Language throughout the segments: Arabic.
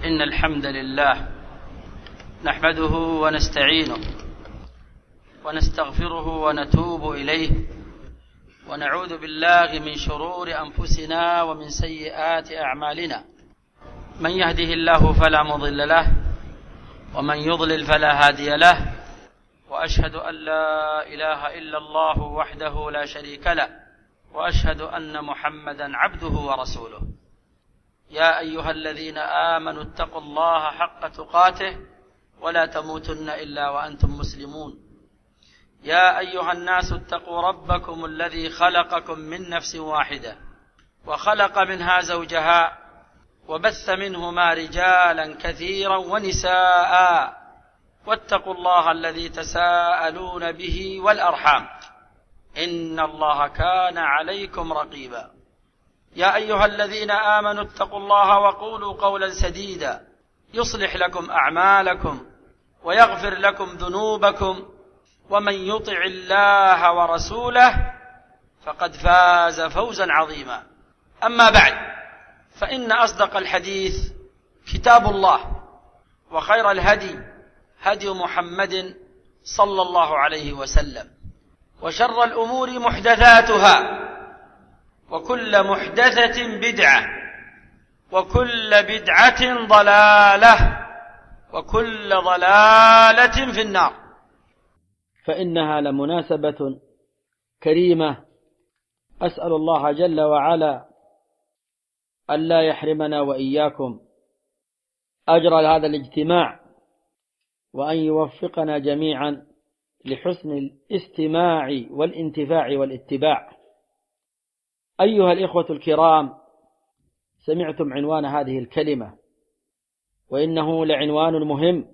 إن الحمد لله نحمده ونستعينه ونستغفره ونتوب إليه ونعوذ بالله من شرور أنفسنا ومن سيئات أعمالنا. من يهده الله فلا مضل له ومن يضلل فلا هادي له، وأشهد أن لا إله إلا الله وحده لا شريك له، وأشهد أن محمدا عبده ورسوله. يا أيها الذين آمنوا اتقوا الله حق تقاته ولا تموتن إلا وأنتم مسلمون. يا أيها الناس اتقوا ربكم الذي خلقكم من نفس واحدة وخلق منها زوجها وبث منهما رجالا كثيرا ونساء، واتقوا الله الذي تساءلون به والأرحام إن الله كان عليكم رقيبا. يا أيها الذين آمنوا اتقوا الله وقولوا قولا سديدا يصلح لكم أعمالكم ويغفر لكم ذنوبكم، ومن يطع الله ورسوله فقد فاز فوزا عظيما. أما بعد، فإن أصدق الحديث كتاب الله، وخير الهدي هدي محمد صلى الله عليه وسلم، وشر الأمور محدثاتها، وكل محدثة بدعة، وكل بدعة ضلالة، وكل ضلالة في النار. فإنها لمناسبة كريمة، أسأل الله جل وعلا ألا يحرمنا وإياكم أجر هذا الاجتماع، وأن يوفقنا جميعا لحسن الاستماع والانتفاع والاتباع. أيها الإخوة الكرام، سمعتم عنوان هذه الكلمة، وإنه لعنوان مهم،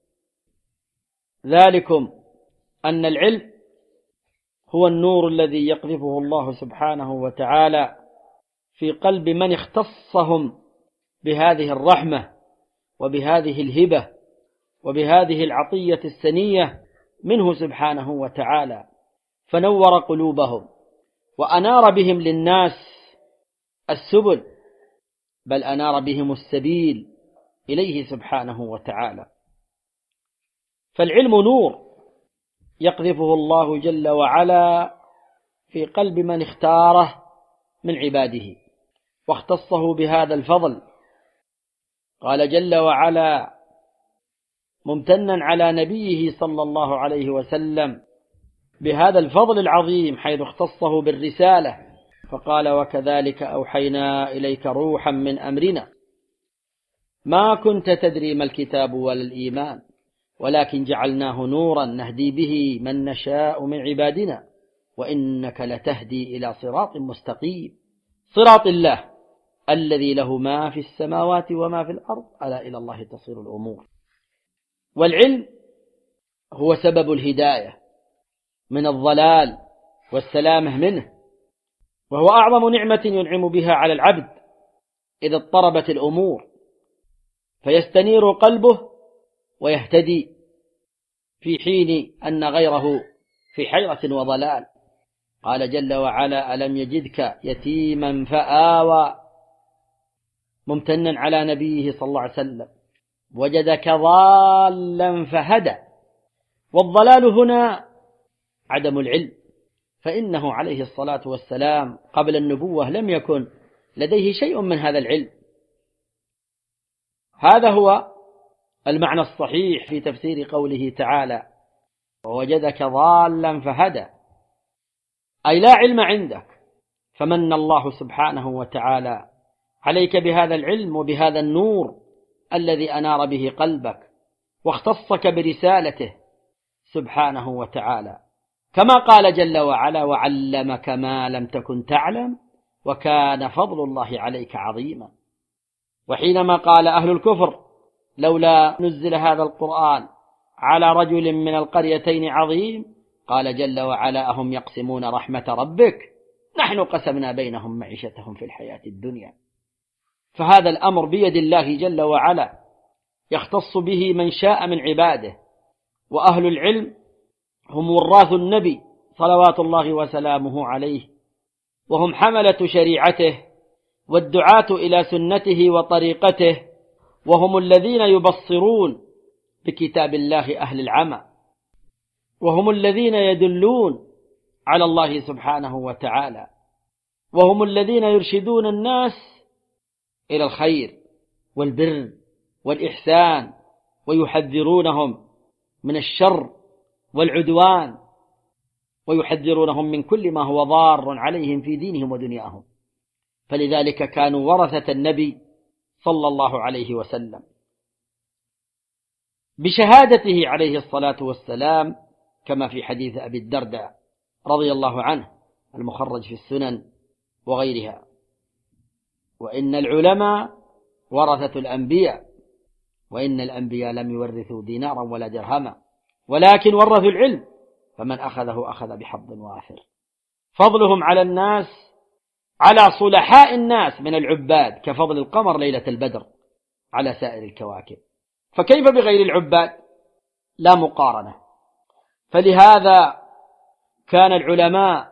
ذلكم أن العلم هو النور الذي يقذفه الله سبحانه وتعالى في قلب من اختصهم بهذه الرحمة وبهذه الهبة وبهذه العطية السنية منه سبحانه وتعالى، فنور قلوبهم وأنار بهم للناس السبل، بل أنار بهم السبيل إليه سبحانه وتعالى. فالعلم نور يقذفه الله جل وعلا في قلب من اختاره من عباده واختصه بهذا الفضل. قال جل وعلا ممتنا على نبيه صلى الله عليه وسلم بهذا الفضل العظيم، حيث اختصه بالرسالة، فقال وكذلك أوحينا إليك روحا من أمرنا ما كنت تدري ما الكتاب ولا الإيمان ولكن جعلناه نورا نهدي به من نشاء من عبادنا وإنك لتهدي إلى صراط مستقيم، صراط الله الذي له ما في السماوات وما في الأرض ألا إلى الله تصير الأمور. والعلم هو سبب الهداية من الضلال والسلامة منه، وهو أعظم نعمة ينعم بها على العبد إذا اضطربت الأمور، فيستنير قلبه ويهتدي في حين أن غيره في حيرة وضلال. قال جل وعلا ألم يجدك يتيما فآوى، ممتنا على نبيه صلى الله عليه وسلم، وجدك ضالا فهدى. والضلال هنا عدم العلم، فإنه عليه الصلاة والسلام قبل النبوة لم يكن لديه شيء من هذا العلم. هذا هو المعنى الصحيح في تفسير قوله تعالى ووجدك ضالا فهدى، أي لا علم عندك، فمن الله سبحانه وتعالى عليك بهذا العلم وبهذا النور الذي أنار به قلبك واختصك برسالته سبحانه وتعالى، كما قال جل وعلا وعلمك ما لم تكن تعلم وكان فضل الله عليك عظيما. وحينما قال أهل الكفر لولا نزل هذا القرآن على رجل من القريتين عظيم، قال جل وعلا أهم يقسمون رحمة ربك نحن قسمنا بينهم معيشتهم في الحياة الدنيا. فهذا الأمر بيد الله جل وعلا يختص به من شاء من عباده، وأهل العلم هم وراث النبي صلوات الله وسلامه عليه، وهم حملة شريعته والدعاة إلى سنته وطريقته وهم الذين يبصرون بكتاب الله أهل العمى، وهم الذين يدلون على الله سبحانه وتعالى، وهم الذين يرشدون الناس إلى الخير والبر والإحسان، ويحذرونهم من الشر والعدوان، ويحذرونهم من كل ما هو ضار عليهم في دينهم ودنياهم. فلذلك كانوا ورثة النبي صلى الله عليه وسلم، بشهادته عليه الصلاة والسلام كما في حديث أبي الدرداء رضي الله عنه المخرج في السنن وغيرها: وإن العلماء ورثة الأنبياء، وإن الأنبياء لم يورثوا دينارا ولا درهما، ولكن ورثوا العلم، فمن أخذه أخذ بحظ وافر. فضلهم على الناس، على صلحاء الناس من العباد، كفضل القمر ليلة البدر على سائر الكواكب، فكيف بغير العباد؟ لا مقارنة. فلهذا كان العلماء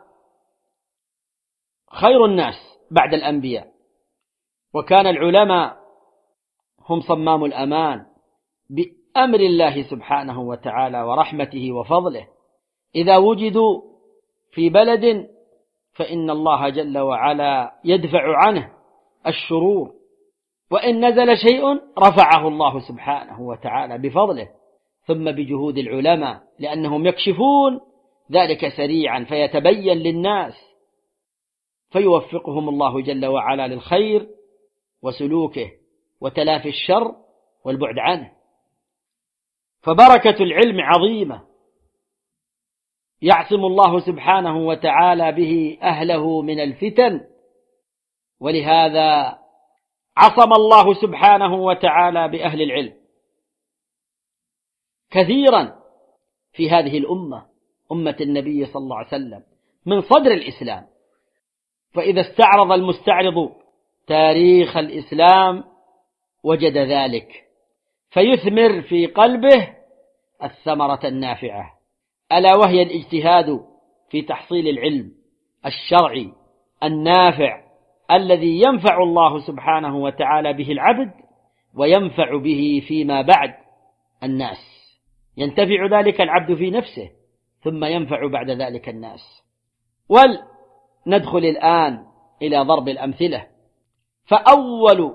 خير الناس بعد الأنبياء، وكان العلماء هم صمام الأمان بأمر الله سبحانه وتعالى ورحمته وفضله. إذا وجدوا في بلد فإن الله جل وعلا يدفع عنه الشرور، وإن نزل شيء رفعه الله سبحانه وتعالى بفضله، ثم بجهود العلماء، لأنهم يكشفون ذلك سريعا فيتبين للناس، فيوفقهم الله جل وعلا للخير وسلوكه وتلافي الشر والبعد عنه. فبركة العلم عظيمة، يعصم الله سبحانه وتعالى به أهله من الفتن، ولهذا عصم الله سبحانه وتعالى بأهل العلم كثيرا في هذه الأمة، أمة النبي صلى الله عليه وسلم، من صدر الإسلام. فإذا استعرض المستعرض تاريخ الإسلام وجد ذلك، فيثمر في قلبه الثمرة النافعة، ألا وهي الاجتهاد في تحصيل العلم الشرعي النافع الذي ينفع الله سبحانه وتعالى به العبد، وينفع به فيما بعد الناس. ينتفع ذلك العبد في نفسه، ثم ينفع بعد ذلك الناس. ولندخل الآن إلى ضرب الأمثلة. فأول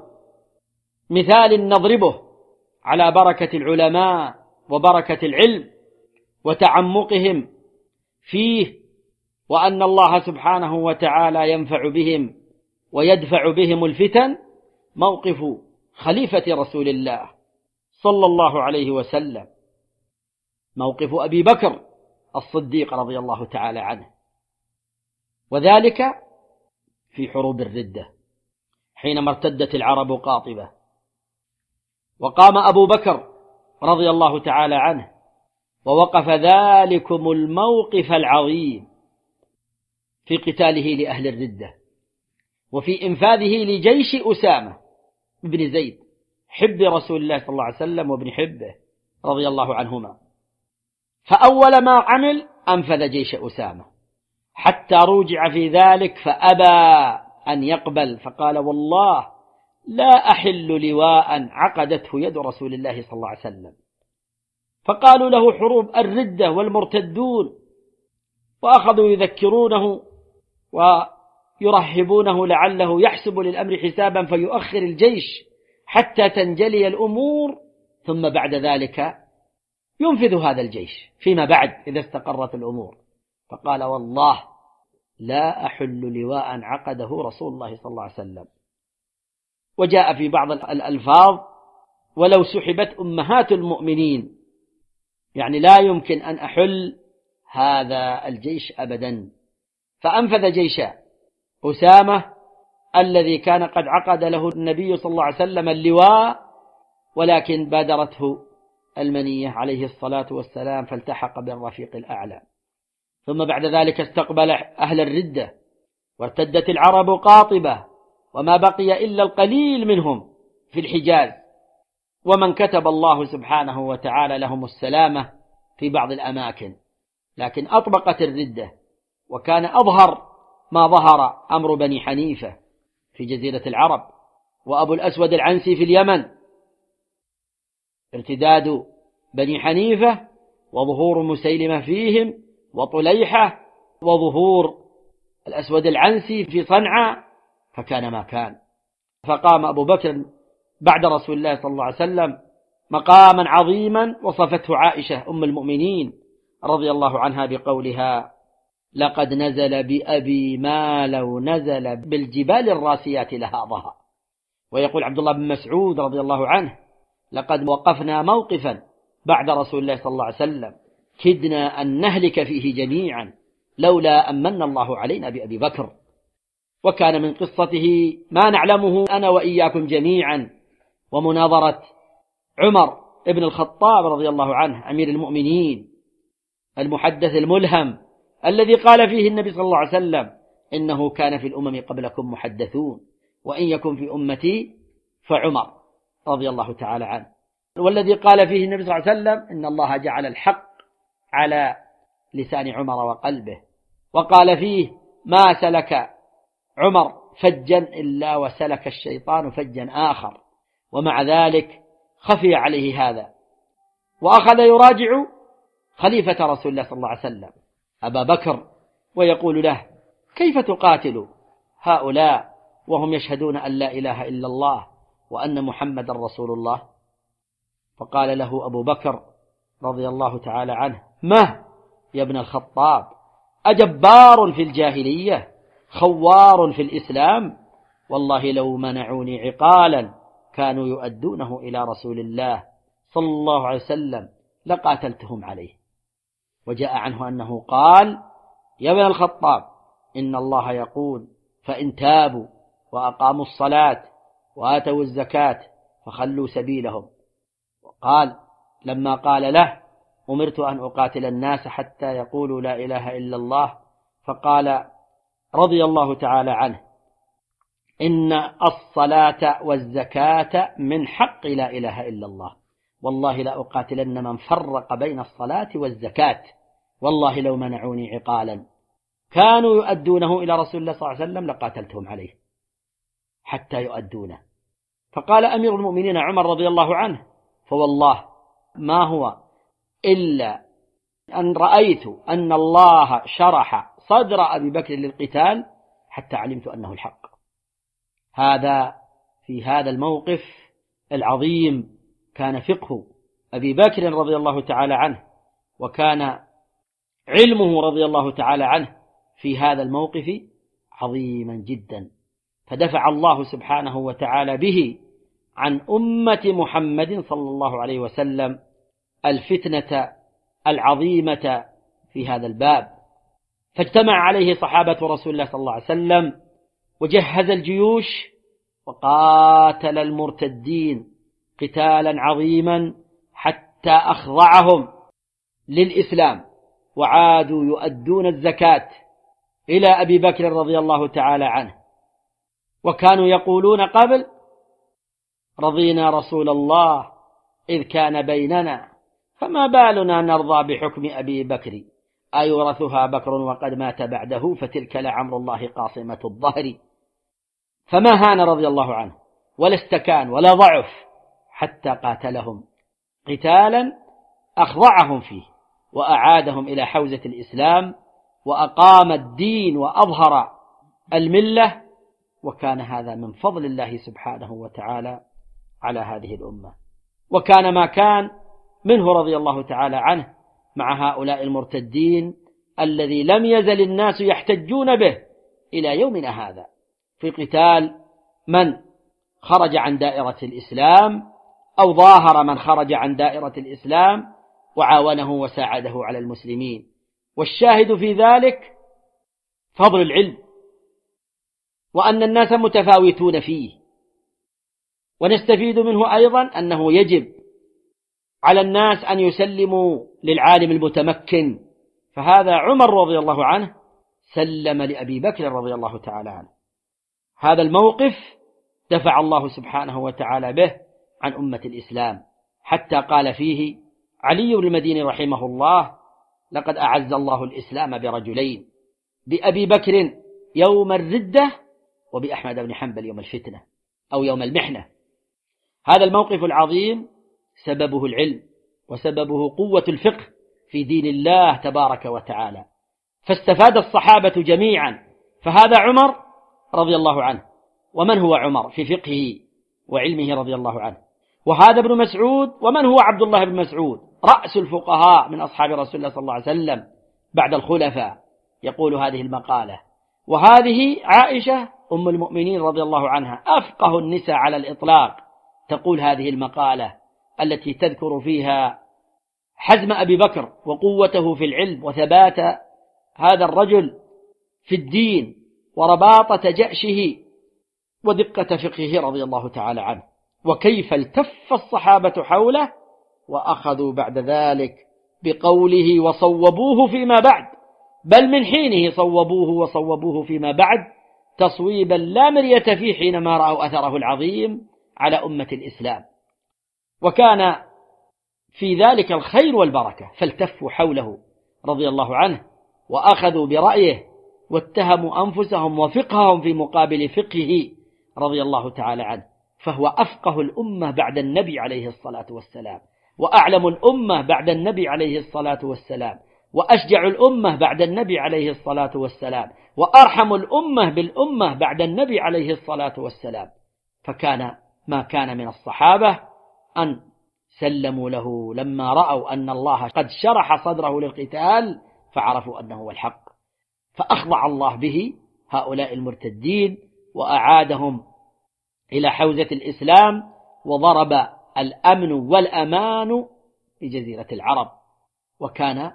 مثال نضربه على بركة العلماء وبركة العلم وتعمقهم فيه، وأن الله سبحانه وتعالى ينفع بهم ويدفع بهم الفتن، موقف خليفة رسول الله صلى الله عليه وسلم، موقف أبي بكر الصديق رضي الله تعالى عنه، وذلك في حروب الردة حينما ارتدت العرب قاطبة، وقام أبو بكر رضي الله تعالى عنه ووقف ذلكم الموقف العظيم في قتاله لأهل الردة، وفي إنفاذه لجيش أسامة بن زيد حب رسول الله صلى الله عليه وسلم وابن حبه رضي الله عنهما. فأول ما عمل أنفذ جيش أسامة، حتى رجع في ذلك فأبى أن يقبل، فقال: والله لا أحل لواء عقدته يد رسول الله صلى الله عليه وسلم. فقالوا له: حروب الردة والمرتدون، وأخذوا يذكرونه ويرهبونه لعله يحسب للأمر حسابا فيؤخر الجيش حتى تنجلي الأمور، ثم بعد ذلك ينفذ هذا الجيش فيما بعد إذا استقرت الأمور. فقال: والله لا أحل لواء عقده رسول الله صلى الله عليه وسلم. وجاء في بعض الألفاظ: ولو سحبت أمهات المؤمنين، يعني لا يمكن أن أحل هذا الجيش أبدا. فأنفذ جيش أسامة الذي كان قد عقد له النبي صلى الله عليه وسلم اللواء، ولكن بادرته المنية عليه الصلاة والسلام فالتحق بالرفيق الأعلى. ثم بعد ذلك استقبل أهل الردة، وارتدت العرب قاطبة، وما بقي إلا القليل منهم في الحجاز، ومن كتب الله سبحانه وتعالى لهم السلامة في بعض الأماكن، لكن أطبقت الردة. وكان أظهر ما ظهر أمر بني حنيفة في جزيرة العرب، وأبو الأسود العنسي في اليمن، ارتداد بني حنيفة وظهور مسيلمة فيهم وطليحة وظهور الأسود العنسي في صنعاء، فكان ما كان. فقام أبو بكر بعد رسول الله صلى الله عليه وسلم مقاما عظيما وصفته عائشة أم المؤمنين رضي الله عنها بقولها: لقد نزل بأبي ما لو نزل بالجبال الراسيات لهاضها. ويقول عبد الله بن مسعود رضي الله عنه: لقد وقفنا موقفا بعد رسول الله صلى الله عليه وسلم كدنا أن نهلك فيه جميعا لولا أمن الله علينا بأبي بكر. وكان من قصته ما نعلمه أنا وإياكم جميعا، ومناظرة عمر ابن الخطاب رضي الله عنه أمير المؤمنين المحدث الملهم الذي قال فيه النبي صلى الله عليه وسلم: إنه كان في الأمم قبلكم محدثون، وإن يكن في أمتي فعمر رضي الله تعالى عنه. والذي قال فيه النبي صلى الله عليه وسلم: إن الله جعل الحق على لسان عمر وقلبه. وقال فيه: ما سلك عمر فجا إلا وسلك الشيطان فجا آخر. ومع ذلك خفي عليه هذا، وأخذ يراجع خليفة رسول الله صلى الله عليه وسلم أبا بكر ويقول له: كيف تقاتل هؤلاء وهم يشهدون أن لا إله إلا الله وأن محمد رسول الله؟ فقال له أبو بكر رضي الله تعالى عنه: ما يا ابن الخطاب، أجبار في الجاهلية خوار في الإسلام؟ والله لو منعوني عقالا كانوا يؤدونه إلى رسول الله صلى الله عليه وسلم لقاتلتهم عليه. وجاء عنه أنه قال: يا ابن الخطاب، إن الله يقول: فإن تابوا وأقاموا الصلاة وآتوا الزكاة فخلوا سبيلهم. وقال لما قال له: أمرت أن أقاتل الناس حتى يقولوا لا إله إلا الله، فقال رضي الله تعالى عنه: إن الصلاة والزكاة من حق لا إله إلا الله، والله لا أقاتلن من فرق بين الصلاة والزكاة، والله لو منعوني عقالا كانوا يؤدونه إلى رسول الله صلى الله عليه وسلم لقاتلتهم عليه حتى يؤدونه. فقال أمير المؤمنين عمر رضي الله عنه: فوالله ما هو إلا أن رأيت أن الله شرح صدر أبي بكر للقتال حتى علمت أنه الحق. هذا في هذا الموقف العظيم كان فقه أبي بكر رضي الله تعالى عنه، وكان علمه رضي الله تعالى عنه في هذا الموقف عظيما جدا، فدفع الله سبحانه وتعالى به عن أمة محمد صلى الله عليه وسلم الفتنة العظيمة في هذا الباب. فاجتمع عليه صحابة رسول الله صلى الله عليه وسلم وجهز الجيوش وقاتل المرتدين قتالا عظيما حتى أخضعهم للإسلام، وعادوا يؤدون الزكاة إلى أبي بكر رضي الله تعالى عنه. وكانوا يقولون قبل: رضينا رسول الله إذ كان بيننا، فما بالنا نرضى بحكم أبي بكر، أيورثها بكر وقد مات بعده، فتلك لعمر الله قاصمة الظهر. فما هان رضي الله عنه ولا استكان ولا ضعف حتى قاتلهم قتالا أخضعهم فيه وأعادهم إلى حوزة الإسلام وأقام الدين وأظهر الملة. وكان هذا من فضل الله سبحانه وتعالى على هذه الأمة. وكان ما كان منه رضي الله تعالى عنه مع هؤلاء المرتدين الذي لم يزل الناس يحتجون به إلى يومنا هذا في قتال من خرج عن دائرة الإسلام أو ظاهر من خرج عن دائرة الإسلام وعاونه وساعده على المسلمين. والشاهد في ذلك فضل العلم، وأن الناس متفاوتون فيه. ونستفيد منه أيضا أنه يجب على الناس أن يسلموا للعالم المتمكن، فهذا عمر رضي الله عنه سلم لأبي بكر رضي الله تعالى عنه. هذا الموقف دفع الله سبحانه وتعالى به عن أمة الإسلام، حتى قال فيه علي بن المديني رحمه الله: لقد أعز الله الإسلام برجلين، بأبي بكر يوم الردة وبأحمد بن حنبل يوم الفتنة أو يوم المحنة. هذا الموقف العظيم سببه العلم، وسببه قوة الفقه في دين الله تبارك وتعالى. فاستفاد الصحابة جميعا. فهذا عمر رضي الله عنه، ومن هو عمر في فقهه وعلمه رضي الله عنه؟ وهذا ابن مسعود، ومن هو عبد الله بن مسعود رأس الفقهاء من أصحاب رسول الله صلى الله عليه وسلم بعد الخلفاء، يقول هذه المقالة. وهذه عائشة أم المؤمنين رضي الله عنها أفقه النساء على الإطلاق، تقول هذه المقالة التي تذكر فيها حزم أبي بكر وقوته في العلم وثبات هذا الرجل في الدين ورباطة جأشه ودقة فقهه رضي الله تعالى عنه، وكيف التف الصحابة حوله وأخذوا بعد ذلك بقوله وصوبوه فيما بعد، بل من حينه صوبوه وصوبوه فيما بعد تصويبا لا مرية فيه حينما رأوا أثره العظيم على أمة الإسلام. وكان في ذلك الخير والبركة، فالتفوا حوله رضي الله عنه وأخذوا برأيه واتهموا أنفسهم وفقههم في مقابل فقهه رضي الله تعالى عنه. فهو أفقه الأمة بعد النبي عليه الصلاة والسلام، وأعلم الأمة بعد النبي عليه الصلاة والسلام، وأشجع الأمة بعد النبي عليه الصلاة والسلام، وأرحم الأمة بالأمة بعد النبي عليه الصلاة والسلام. فكان ما كان من الصحابة أن سلموا له لما رأوا أن الله قد شرح صدره للقتال، فعرفوا أنه هو الحق، فأخضع الله به هؤلاء المرتدين وأعادهم إلى حوزة الإسلام، وضرب الأمن والأمان في جزيرة العرب. وكان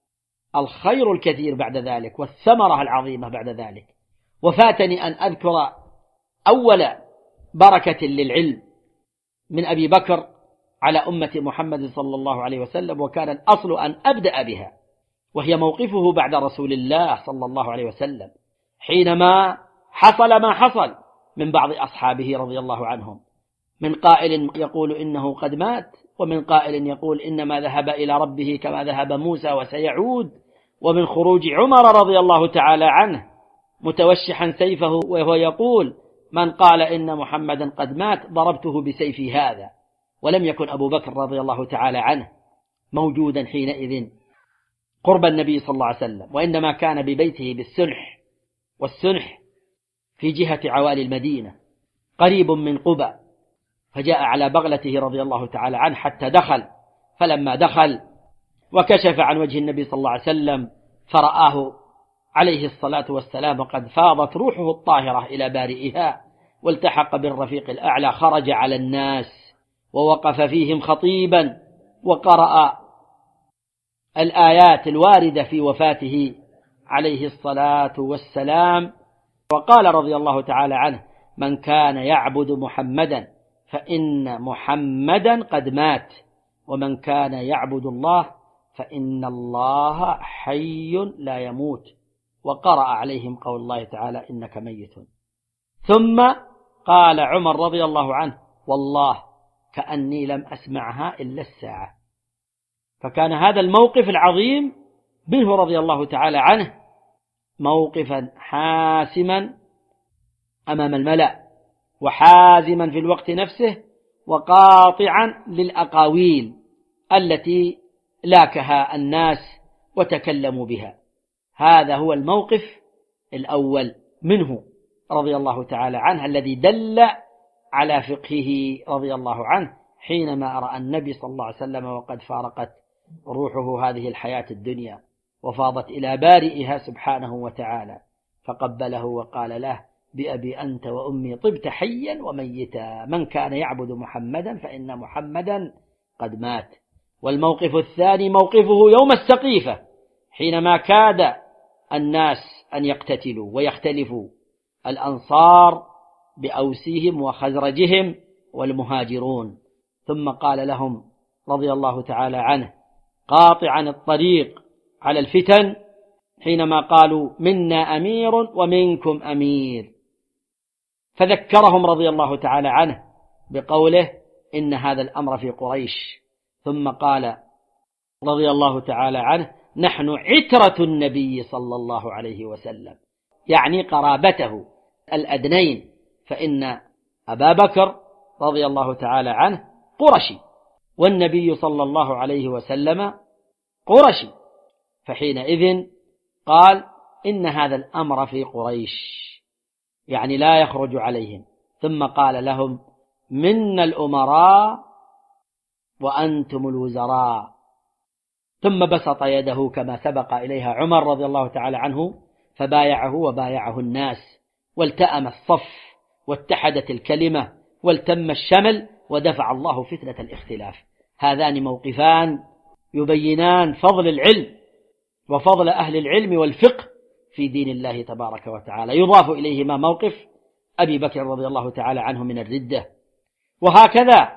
الخير الكثير بعد ذلك والثمرة العظيمة بعد ذلك. وفاتني أن أذكر أول بركة للعلم من أبي بكر على أمة محمد صلى الله عليه وسلم، وكان الأصل أن أبدأ بها، وهي موقفه بعد رسول الله صلى الله عليه وسلم حينما حصل ما حصل من بعض أصحابه رضي الله عنهم، من قائل يقول إنه قد مات، ومن قائل يقول إنما ذهب إلى ربه كما ذهب موسى وسيعود، ومن خروج عمر رضي الله تعالى عنه متوشحا سيفه وهو يقول من قال إن محمدا قد مات ضربته بسيفي هذا. ولم يكن أبو بكر رضي الله تعالى عنه موجودا حينئذ قرب النبي صلى الله عليه وسلم، وإنما كان ببيته بالسنح، والسنح في جهة عوالي المدينة قريب من قبى. فجاء على بغلته رضي الله تعالى عنه حتى دخل، فلما دخل وكشف عن وجه النبي صلى الله عليه وسلم فرآه عليه الصلاة والسلام وقد فاضت روحه الطاهرة إلى بارئها، والتحق بالرفيق الأعلى، خرج على الناس ووقف فيهم خطيبا، وقرأ الآيات الواردة في وفاته عليه الصلاة والسلام، وقال رضي الله تعالى عنه من كان يعبد محمدا فإن محمدا قد مات، ومن كان يعبد الله فإن الله حي لا يموت، وقرأ عليهم قول الله تعالى إنك ميت. ثم قال عمر رضي الله عنه والله كأني لم أسمعها إلا الساعة. فكان هذا الموقف العظيم منه رضي الله تعالى عنه موقفا حاسما أمام الملأ، وحازما في الوقت نفسه، وقاطعا للأقاويل التي لاكها الناس وتكلموا بها. هذا هو الموقف الأول منه رضي الله تعالى عنه الذي دل على فقهه رضي الله عنه حينما رأى النبي صلى الله عليه وسلم وقد فارقت روحه هذه الحياة الدنيا وفاضت إلى بارئها سبحانه وتعالى، فقبله وقال له بأبي أنت وأمي طبت حيا وميتا، من كان يعبد محمدا فإن محمدا قد مات. والموقف الثاني موقفه يوم السقيفة حينما كاد الناس أن يقتتلوا ويختلفوا، الأنصار بأوسهم وخزرجهم والمهاجرون، ثم قال لهم رضي الله تعالى عنه قاطعا الطريق على الفتن حينما قالوا منا أمير ومنكم أمير، فذكرهم رضي الله تعالى عنه بقوله إن هذا الأمر في قريش، ثم قال رضي الله تعالى عنه نحن عترة النبي صلى الله عليه وسلم، يعني قرابته الأدنين، فإن أبا بكر رضي الله تعالى عنه قرشي والنبي صلى الله عليه وسلم قرشي، فحينئذ قال إن هذا الأمر في قريش، يعني لا يخرج عليهم. ثم قال لهم منا الأمراء وأنتم الوزراء. ثم بسط يده كما سبق إليها عمر رضي الله تعالى عنه فبايعه وبايعه الناس، والتأم الصف واتحدت الكلمة والتم الشمل، ودفع الله فتنة الاختلاف. هذان موقفان يبينان فضل العلم وفضل أهل العلم والفقه في دين الله تبارك وتعالى. يضاف إليهما موقف أبي بكر رضي الله تعالى عنه من الردة. وهكذا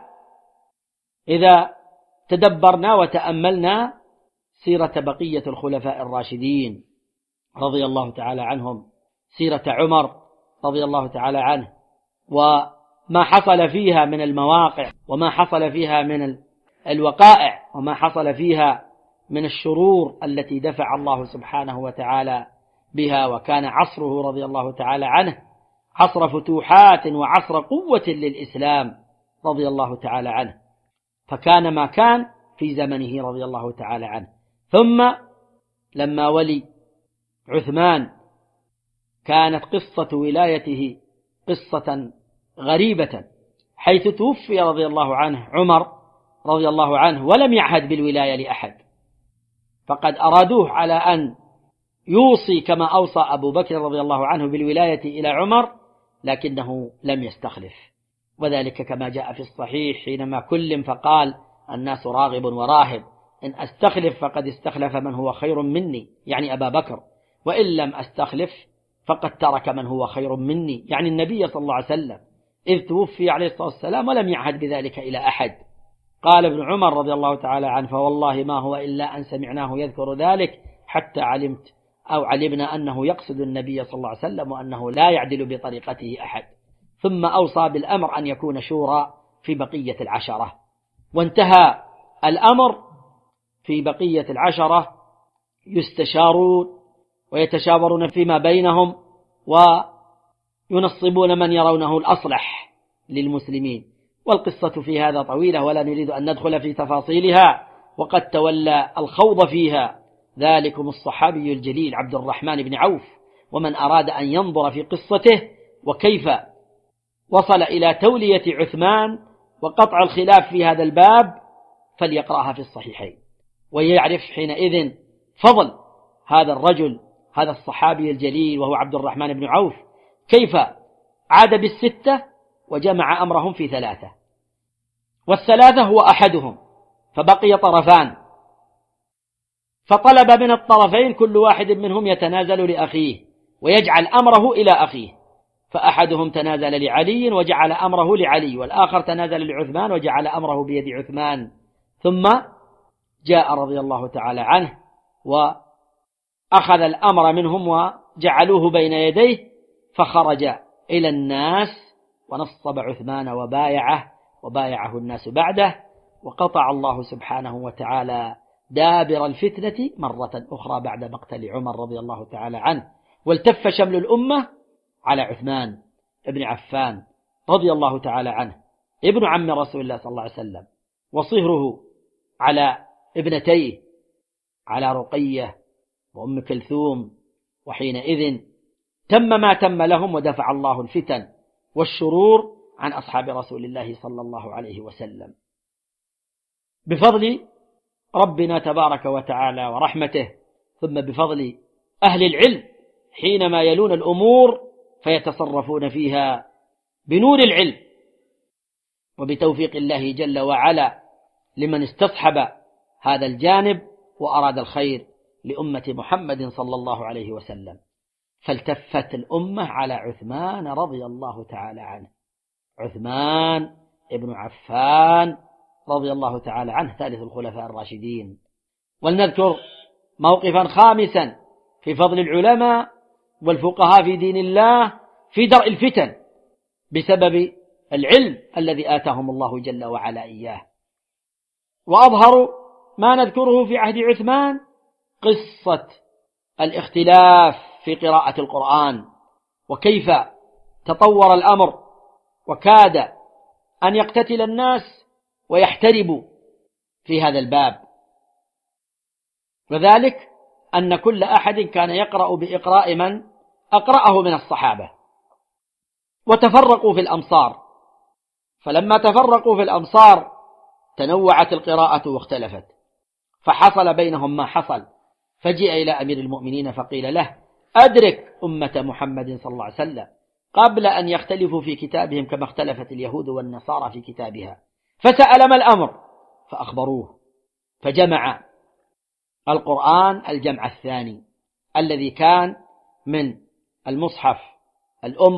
إذا تدبرنا وتأملنا سيرة بقية الخلفاء الراشدين رضي الله تعالى عنهم، سيرة عمر رضي الله تعالى عنه، وما حصل فيها من المواقع وما حصل فيها من الوقائع وما حصل فيها من الشرور التي دفع الله سبحانه وتعالى بها. وكان عصره رضي الله تعالى عنه عصر فتوحات وعصر قوة للإسلام رضي الله تعالى عنه، فكان ما كان في زمنه رضي الله تعالى عنه. ثم لما ولي عثمان كانت قصة ولايته قصة غريبة، حيث توفي رضي الله عنه عمر رضي الله عنه ولم يعهد بالولاية لأحد، فقد أرادوه على أن يوصي كما أوصى أبو بكر رضي الله عنه بالولاية إلى عمر، لكنه لم يستخلف، وذلك كما جاء في الصحيح حينما كلم فقال الناس راغب وراهب، إن أستخلف فقد استخلف من هو خير مني، يعني أبا بكر، وإن لم أستخلف فقد ترك من هو خير مني، يعني النبي صلى الله عليه وسلم، إذ توفي عليه الصلاة والسلام ولم يعهد بذلك إلى أحد. قال ابن عمر رضي الله تعالى عنه فوالله ما هو إلا أن سمعناه يذكر ذلك حتى علمنا أنه يقصد النبي صلى الله عليه وسلم وأنه لا يعدل بطريقته أحد. ثم أوصى بالأمر أن يكون شورى في بقية العشرة، وانتهى الأمر في بقية العشرة يستشارون ويتشاورون فيما بينهم وينصبون من يرونه الأصلح للمسلمين. والقصة في هذا طويلة ولا نريد أن ندخل في تفاصيلها، وقد تولى الخوض فيها ذلكم الصحابي الجليل عبد الرحمن بن عوف. ومن أراد أن ينظر في قصته وكيف وصل إلى تولية عثمان وقطع الخلاف في هذا الباب فليقرأها في الصحيحين، ويعرف حينئذ فضل هذا الرجل هذا الصحابي الجليل وهو عبد الرحمن بن عوف، كيف عاد بالستة وجمع أمرهم في ثلاثة، والثلاثة هو أحدهم، فبقي طرفان، فطلب من الطرفين كل واحد منهم يتنازل لأخيه ويجعل أمره إلى أخيه، فأحدهم تنازل لعلي وجعل أمره لعلي، والآخر تنازل لعثمان وجعل أمره بيد عثمان. ثم جاء رضي الله تعالى عنه وأخذ الأمر منهم وجعلوه بين يديه، فخرج إلى الناس ونصب عثمان وبايعه الناس بعده، وقطع الله سبحانه وتعالى دابر الفتنة مرة أخرى بعد مقتل عمر رضي الله تعالى عنه، والتف شمل الأمة على عثمان ابن عفان رضي الله تعالى عنه ابن عم رسول الله صلى الله عليه وسلم، وصهره على ابنتيه على رقية وأم كلثوم. وحينئذ تم ما تم لهم، ودفع الله الفتن والشرور عن أصحاب رسول الله صلى الله عليه وسلم بفضل ربنا تبارك وتعالى ورحمته، ثم بفضل أهل العلم حينما يلون الأمور فيتصرفون فيها بنور العلم وبتوفيق الله جل وعلا لمن استصحب هذا الجانب وأراد الخير لأمة محمد صلى الله عليه وسلم. فالتفت الأمة على عثمان رضي الله تعالى عنه، عثمان ابن عفان رضي الله تعالى عنه ثالث الخلفاء الراشدين. ولنذكر موقفا خامسا في فضل العلماء والفقهاء في دين الله في درء الفتن بسبب العلم الذي آتاهم الله جل وعلا إياه. وأظهر ما نذكره في عهد عثمان قصة الاختلاف في قراءة القرآن، وكيف تطور الأمر وكاد أن يقتتل الناس ويحتربوا في هذا الباب، وذلك أن كل أحد كان يقرأ بإقراء من أقرأه من الصحابة، وتفرقوا في الأمصار، فلما تفرقوا في الأمصار تنوعت القراءة واختلفت، فحصل بينهم ما حصل، فجيء إلى أمير المؤمنين فقيل له: أدرك أمة محمد صلى الله عليه وسلم قبل أن يختلفوا في كتابهم كما اختلفت اليهود والنصارى في كتابها. فسأل ما الأمر؟ فأخبروه، فجمع القرآن الجمع الثاني الذي كان من المصحف الأم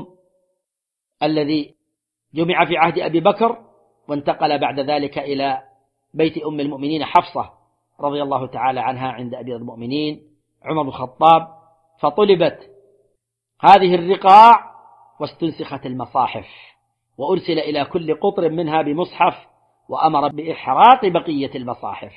الذي جمع في عهد أبي بكر، وانتقل بعد ذلك إلى بيت أم المؤمنين حفصة رضي الله تعالى عنها عند أبي المؤمنين عمر بن الخطاب، فطلبت هذه الرقاع واستنسخت المصاحف، وأرسل إلى كل قطر منها بمصحف، وأمر بإحراق بقية المصاحف،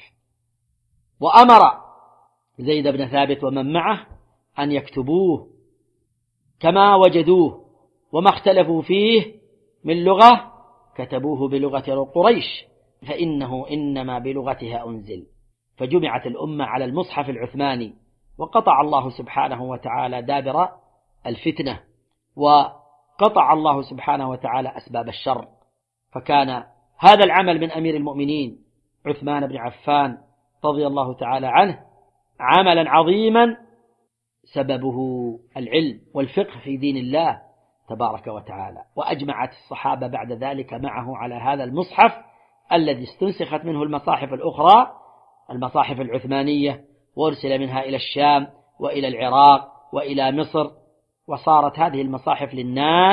وأمر زيد بن ثابت ومن معه أن يكتبوه كما وجدوه، وما اختلفوا فيه من لغة كتبوه بلغة قريش، فإنه إنما بلغتها أنزل. فجمعت الأمة على المصحف العثماني، وقطع الله سبحانه وتعالى دابر الفتنة، وقطع الله سبحانه وتعالى أسباب الشر. فكان هذا العمل من أمير المؤمنين عثمان بن عفان رضي الله تعالى عنه عملا عظيما سببه العلم والفقه في دين الله تبارك وتعالى. وأجمعت الصحابة بعد ذلك معه على هذا المصحف الذي استنسخت منه المصاحف الأخرى، المصاحف العثمانية، وارسل منها إلى الشام وإلى العراق وإلى مصر، وصارت هذه المصاحف للناس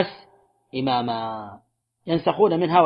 إماما ينسخون منها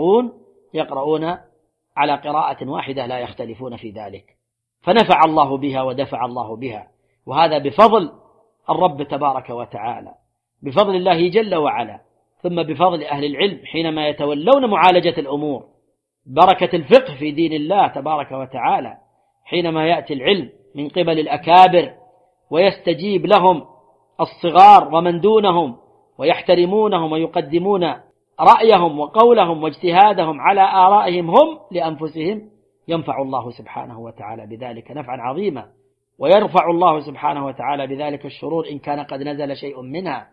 ويقرؤون على قراءة واحدة لا يختلفون في ذلك، فنفع الله بها ودفع الله بها. وهذا بفضل الرب تبارك وتعالى، بفضل الله جل وعلا، ثم بفضل أهل العلم حينما يتولون معالجة الأمور، بركة الفقه في دين الله تبارك وتعالى حينما يأتي العلم من قبل الأكابر ويستجيب لهم الصغار ومن دونهم، ويحترمونهم ويقدمون رأيهم وقولهم واجتهادهم على آرائهم هم لأنفسهم، ينفع الله سبحانه وتعالى بذلك نفعا عظيما، ويرفع الله سبحانه وتعالى بذلك الشرور إن كان قد نزل شيء منها.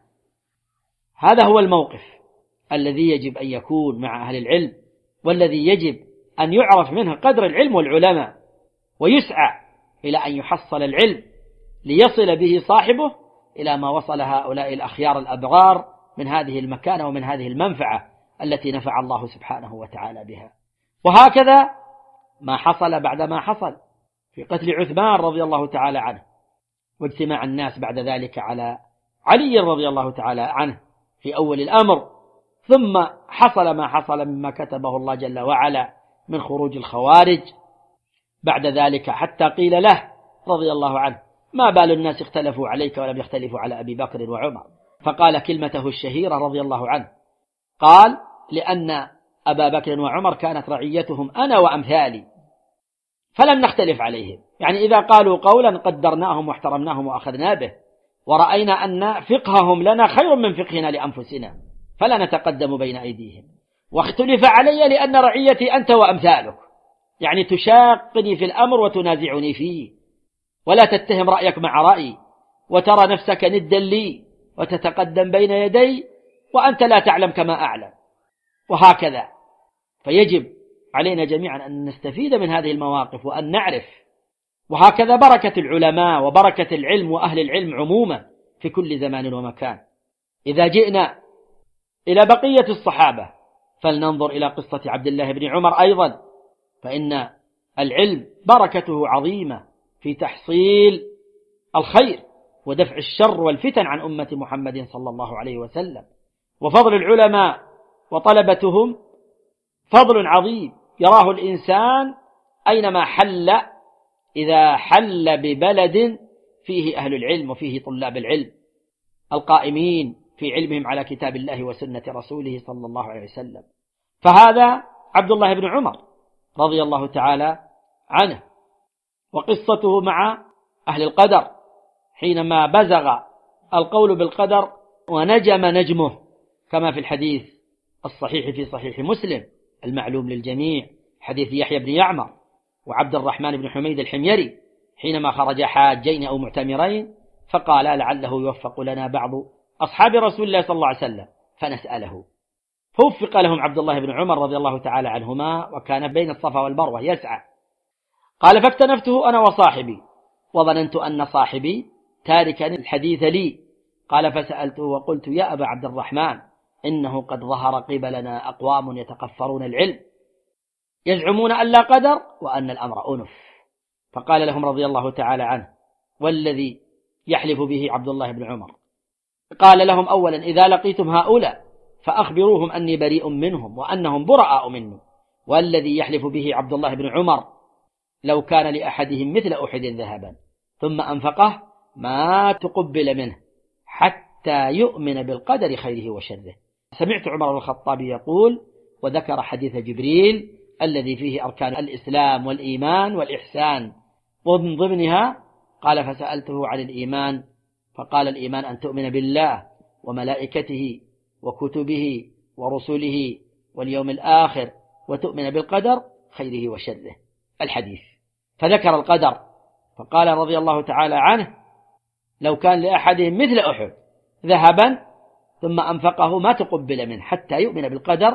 هذا هو الموقف الذي يجب أن يكون مع أهل العلم، والذي يجب أن يعرف منه قدر العلم والعلماء، ويسعى إلى أن يحصل العلم ليصل به صاحبه إلى ما وصل هؤلاء الأخيار الأبرار من هذه المكانة ومن هذه المنفعة التي نفع الله سبحانه وتعالى بها. وهكذا ما حصل بعد ما حصل في قتل عثمان رضي الله تعالى عنه، واجتماع الناس بعد ذلك على علي رضي الله تعالى عنه في أول الأمر، ثم حصل ما حصل مما كتبه الله جل وعلا من خروج الخوارج بعد ذلك، حتى قيل له رضي الله عنه: ما بال الناس اختلفوا عليك ولم يختلفوا على أبي بكر وعمر؟ فقال كلمته الشهيرة رضي الله عنه، قال: لأن أبا بكر وعمر كانت رعيتهم أنا وأمثالي فلم نختلف عليهم، يعني إذا قالوا قولا قدرناهم واحترمناهم وأخذنا به، ورأينا أن فقههم لنا خير من فقهنا لأنفسنا فلا نتقدم بين أيديهم، واختلف علي لأن رعيتي أنت وأمثالك، يعني تشاقني في الأمر وتنازعني فيه، ولا تتهم رأيك مع رأيي، وترى نفسك ندا لي وتتقدم بين يدي وأنت لا تعلم كما أعلم، وهكذا. فيجب علينا جميعا أن نستفيد من هذه المواقف وأن نعرف، وهكذا بركة العلماء وبركة العلم وأهل العلم عموما في كل زمان ومكان. إذا جئنا إلى بقية الصحابة فلننظر إلى قصة عبد الله بن عمر أيضا، فإن العلم بركته عظيمة في تحصيل الخير ودفع الشر والفتن عن أمة محمد صلى الله عليه وسلم. وفضل العلماء وطلبتهم فضل عظيم يراه الإنسان أينما حل، إذا حل ببلد فيه أهل العلم وفيه طلاب العلم القائمين في علمهم على كتاب الله وسنة رسوله صلى الله عليه وسلم. فهذا عبد الله بن عمر رضي الله تعالى عنه، وقصته مع أهل القدر حينما بزغ القول بالقدر ونجم نجمه، كما في الحديث الصحيح في صحيح مسلم المعلوم للجميع، حديث يحيى بن يعمر وعبد الرحمن بن حميد الحميري حينما خرج حاجين أو معتمرين فقال لعله يوفق لنا بعض أصحاب رسول الله صلى الله عليه وسلم فنسأله، فوفق لهم عبد الله بن عمر رضي الله تعالى عنهما، وكان بين الصفا والمروة يسعى. قال فاكتنفته أنا وصاحبي وظننت أن صاحبي تاركا الحديث لي. قال فسألته وقلت يا أبا عبد الرحمن إنه قد ظهر قبلنا أقوام يتقفرون العلم يزعمون أن لا قدر وأن الأمر أنف. فقال لهم رضي الله تعالى عنه والذي يحلف به عبد الله بن عمر، قال لهم أولا إذا لقيتم هؤلاء فأخبروهم أني بريء منهم وأنهم براء منه، والذي يحلف به عبد الله بن عمر لو كان لأحدهم مثل أحد ذهبا ثم أنفقه ما تقبل منه حتى يؤمن بالقدر خيره وشره. سمعت عمر بن الخطاب يقول وذكر حديث جبريل الذي فيه أركان الإسلام والإيمان والإحسان، ومن ضمنها قال فسألته عن الإيمان فقال الإيمان أن تؤمن بالله وملائكته وكتبه ورسله واليوم الآخر وتؤمن بالقدر خيره وشره الحديث. فذكر القدر فقال رضي الله تعالى عنه لو كان لأحدهم مثل أحد ذهبا ثم أنفقه ما تقبل منه حتى يؤمن بالقدر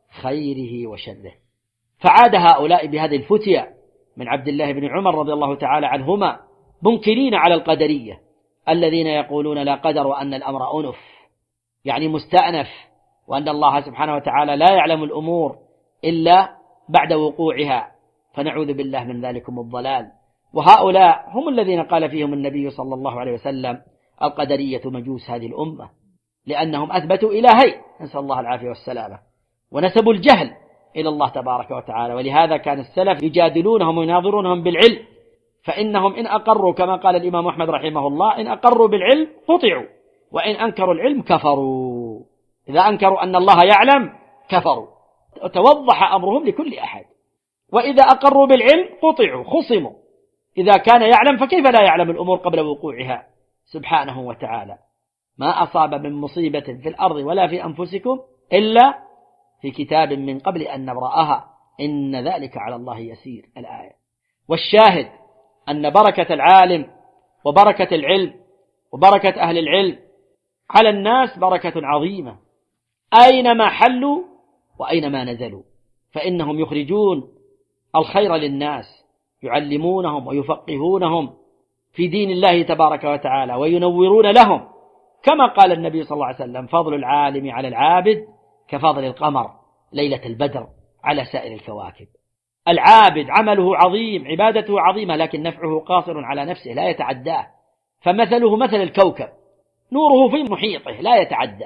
خيره وشره. فعاد هؤلاء بهذه الفتية من عبد الله بن عمر رضي الله تعالى عنهما منكرين على القدرية الذين يقولون لا قدر وأن الأمر أنف، يعني مستأنف، وأن الله سبحانه وتعالى لا يعلم الأمور إلا بعد وقوعها، فنعوذ بالله من ذلكم الضلال. وهؤلاء هم الذين قال فيهم النبي صلى الله عليه وسلم القدرية مجوس هذه الأمة، لأنهم أثبتوا إلهي نسأل الله العافية والسلامة ونسبوا الجهل إلى الله تبارك وتعالى. ولهذا كان السلف يجادلونهم ويناظرونهم بالعلم، فإنهم إن أقروا كما قال الإمام أحمد رحمه الله إن أقروا بالعلم قطعوا وإن أنكروا العلم كفروا. إذا أنكروا أن الله يعلم كفروا، توضح أمرهم لكل أحد. وإذا أقروا بالعلم قطعوا خصموا، إذا كان يعلم فكيف لا يعلم الأمور قبل وقوعها سبحانه وتعالى. ما أصاب من مصيبة في الأرض ولا في أنفسكم إلا في كتاب من قبل أن نبرأها إن ذلك على الله يسير الآية. والشاهد أن بركة العالم وبركة العلم وبركة أهل العلم على الناس بركة عظيمة أينما حلوا وأينما نزلوا، فإنهم يخرجون الخير للناس، يعلمونهم ويفقهونهم في دين الله تبارك وتعالى وينورون لهم، كما قال النبي صلى الله عليه وسلم فضل العالم على العابد كفضل القمر ليلة البدر على سائر الكواكب. العابد عمله عظيم عبادته عظيمة لكن نفعه قاصر على نفسه لا يتعداه، فمثله مثل الكوكب نوره في محيطه لا يتعدى،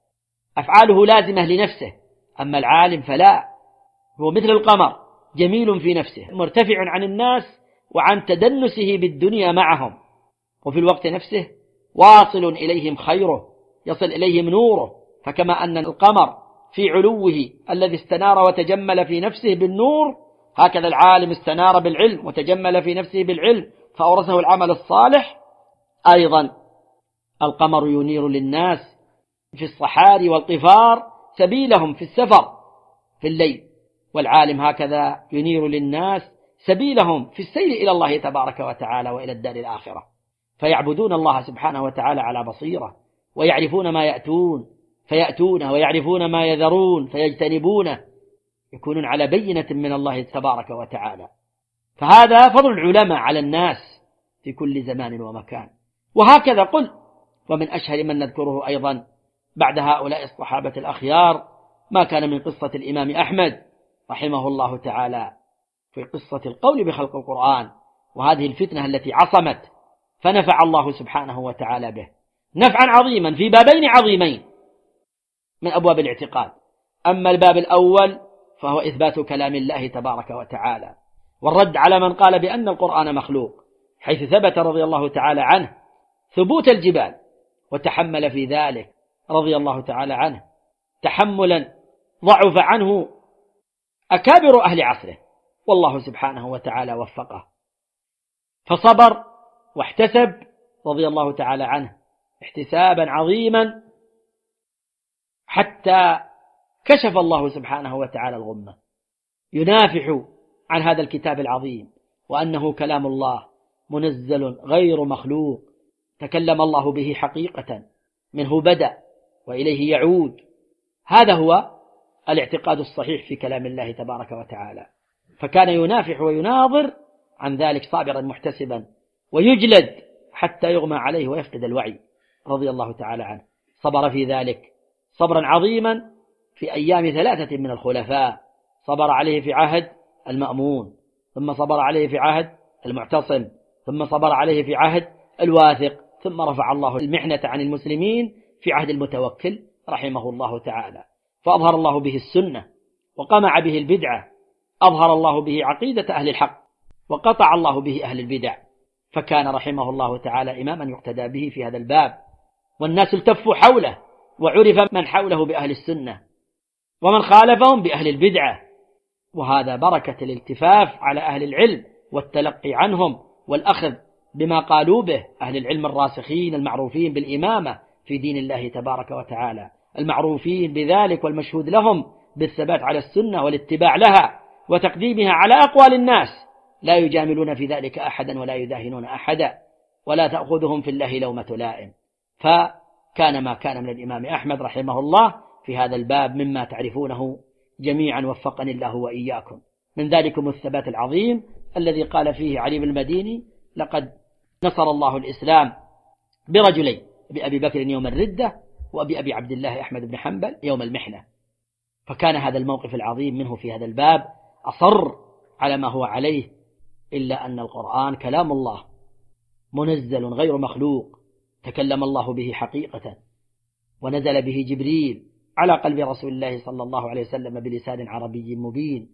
أفعاله لازمة لنفسه. أما العالم فلا، هو مثل القمر جميل في نفسه مرتفع عن الناس وعن تدنسه بالدنيا معهم، وفي الوقت نفسه واصل إليهم خيره يصل إليهم نوره. فكما أن القمر في علوه الذي استنار وتجمل في نفسه بالنور، هكذا العالم استنار بالعلم وتجمل في نفسه بالعلم فأورثه العمل الصالح. أيضا القمر ينير للناس في الصحاري والقفار سبيلهم في السفر في الليل، والعالم هكذا ينير للناس سبيلهم في السير إلى الله تبارك وتعالى وإلى الدار الآخرة، فيعبدون الله سبحانه وتعالى على بصيرة ويعرفون ما فيأتونه ويعرفون ما يذرون فيجتنبونه، يكونون على بينة من الله تبارك وتعالى. فهذا فضل العلماء على الناس في كل زمان ومكان. وهكذا قل ومن أشهر من نذكره أيضا بعد هؤلاء الصحابة الأخيار ما كان من قصة الإمام أحمد رحمه الله تعالى في قصة القول بخلق القرآن، وهذه الفتنة التي عصمت فنفع الله سبحانه وتعالى به نفعا عظيما في بابين عظيمين من أبواب الاعتقاد. أما الباب الأول فهو إثبات كلام الله تبارك وتعالى والرد على من قال بأن القرآن مخلوق، حيث ثبت رضي الله تعالى عنه ثبوت الجبال وتحمل في ذلك رضي الله تعالى عنه تحملا ضعف عنه أكابر أهل عصره، والله سبحانه وتعالى وفقه فصبر واحتسب رضي الله تعالى عنه احتسابا عظيما حتى كشف الله سبحانه وتعالى الغمة، ينافح عن هذا الكتاب العظيم وأنه كلام الله منزل غير مخلوق، تكلم الله به حقيقة، منه بدأ وإليه يعود. هذا هو الاعتقاد الصحيح في كلام الله تبارك وتعالى. فكان ينافح ويناظر عن ذلك صابرا محتسبا، ويجلد حتى يغمى عليه ويفقد الوعي رضي الله تعالى عنه. صبر في ذلك صبرا عظيما في أيام 3 من الخلفاء، صبر عليه في عهد المأمون، ثم صبر عليه في عهد المعتصم، ثم صبر عليه في عهد الواثق، ثم رفع الله المحنة عن المسلمين في عهد المتوكل رحمه الله تعالى، فأظهر الله به السنة وقمع به البدعة، أظهر الله به عقيدة أهل الحق وقطع الله به أهل البدع، فكان رحمه الله تعالى إماما يقتدى به في هذا الباب. والناس التفوا حوله، وعرف من حوله بأهل السنة ومن خالفهم بأهل البدعة، وهذا بركة الالتفاف على أهل العلم والتلقي عنهم والأخذ بما قالوا به أهل العلم الراسخين المعروفين بالإمامة في دين الله تبارك وتعالى، المعروفين بذلك والمشهود لهم بالثبات على السنة والاتباع لها وتقديمها على أقوال الناس، لا يجاملون في ذلك أحدا ولا يداهنون أحدا، ولا تأخذهم في الله لومة لائم. فكان ما كان من الإمام أحمد رحمه الله في هذا الباب مما تعرفونه جميعا، وفقني الله وإياكم. من ذلكم الثبات العظيم الذي قال فيه علي بن المديني: لقد نصر الله الإسلام برجلين، بأبي بكر يوم الردة وبأبي عبد الله أحمد بن حنبل يوم المحنة. فكان هذا الموقف العظيم منه في هذا الباب، أصر على ما هو عليه، إلا أن القرآن كلام الله منزل غير مخلوق، تكلم الله به حقيقة، ونزل به جبريل على قلب رسول الله صلى الله عليه وسلم بلسان عربي مبين،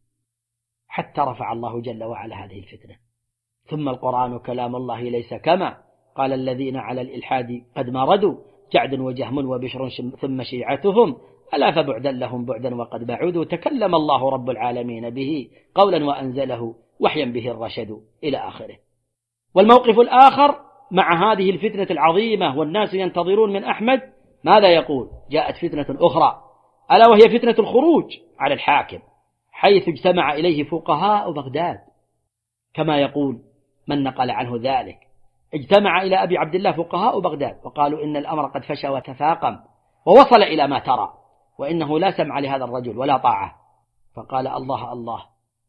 حتى رفع الله جل وعلا هذه الفتنة. ثم القرآن كلام الله ليس كما قال الذين على الإلحاد قد مردوا، جعد وجهم وبشر ثم شيعتهم، ألا فبعدا لهم بعدا وقد بعدوا، تكلم الله رب العالمين به قولا وأنزله وحيا به الرشد، إلى آخره. والموقف الآخر مع هذه الفتنة العظيمة والناس ينتظرون من أحمد ماذا يقول؟ جاءت فتنة أخرى، ألا وهي فتنة الخروج على الحاكم، حيث اجتمع إليه فقهاء بغداد، كما يقول من نقل عنه ذلك. اجتمع إلى أبي عبد الله فقهاء بغداد وقالوا إن الأمر قد فشى وتفاقم ووصل إلى ما ترى، وإنه لا سمع لهذا الرجل ولا طاعة. فقال: الله الله،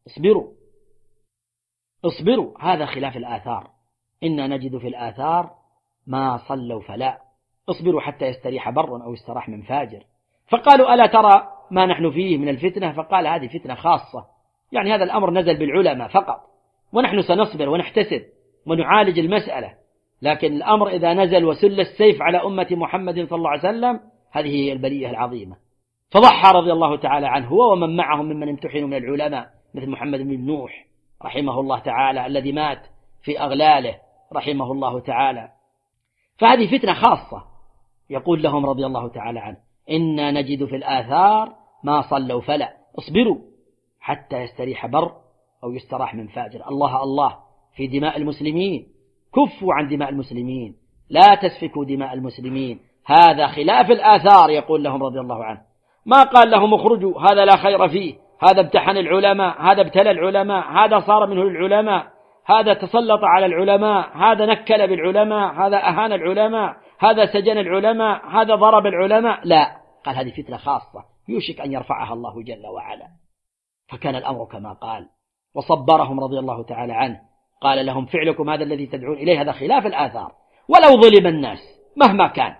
اصبروا، هذا خلاف الآثار، إنا نجد في الآثار ما صلوا فلا، اصبروا حتى يستريح بر أو يستراح من فاجر. فقالوا: ألا ترى ما نحن فيه من الفتنة؟ فقال: هذه فتنة خاصة، يعني هذا الأمر نزل بالعلماء فقط، ونحن سنصبر ونحتسب ونعالج المسألة، لكن الأمر إذا نزل وسل السيف على أمة محمد صلى الله عليه وسلم، هذه هي البلية العظيمة. فضحى رضي الله تعالى عنه هو ومن معه ممن امتحنوا من العلماء، مثل محمد بن نوح رحمه الله تعالى الذي مات في أغلاله رحمه الله تعالى. فهذه فتنة خاصة. يقول لهم رضي الله تعالى عنه: إنا نجد في الآثار ما صلوا فلا، اصبروا حتى يستريح بر أو يستراح من فاجر. الله الله في دماء المسلمين، كفوا عن دماء المسلمين، لا تسفكوا دماء المسلمين، هذا خلاف الآثار. يقول لهم رضي الله عنه: ما قال لهم اخرجوا، هذا لا خير فيه، هذا امتحن العلماء، هذا ابتلى العلماء، هذا صار منه العلماء، هذا تسلط على العلماء، هذا نكل بالعلماء، هذا أهان العلماء، هذا سجن العلماء، هذا ضرب العلماء. لا، قال هذه فتنة خاصة يوشك أن يرفعها الله جل وعلا. فكان الأمر كما قال، وصبرهم رضي الله تعالى عنه. قال لهم: فعلكم هذا الذي تدعون إليه هذا خلاف الآثار، ولو ظلم الناس مهما كان،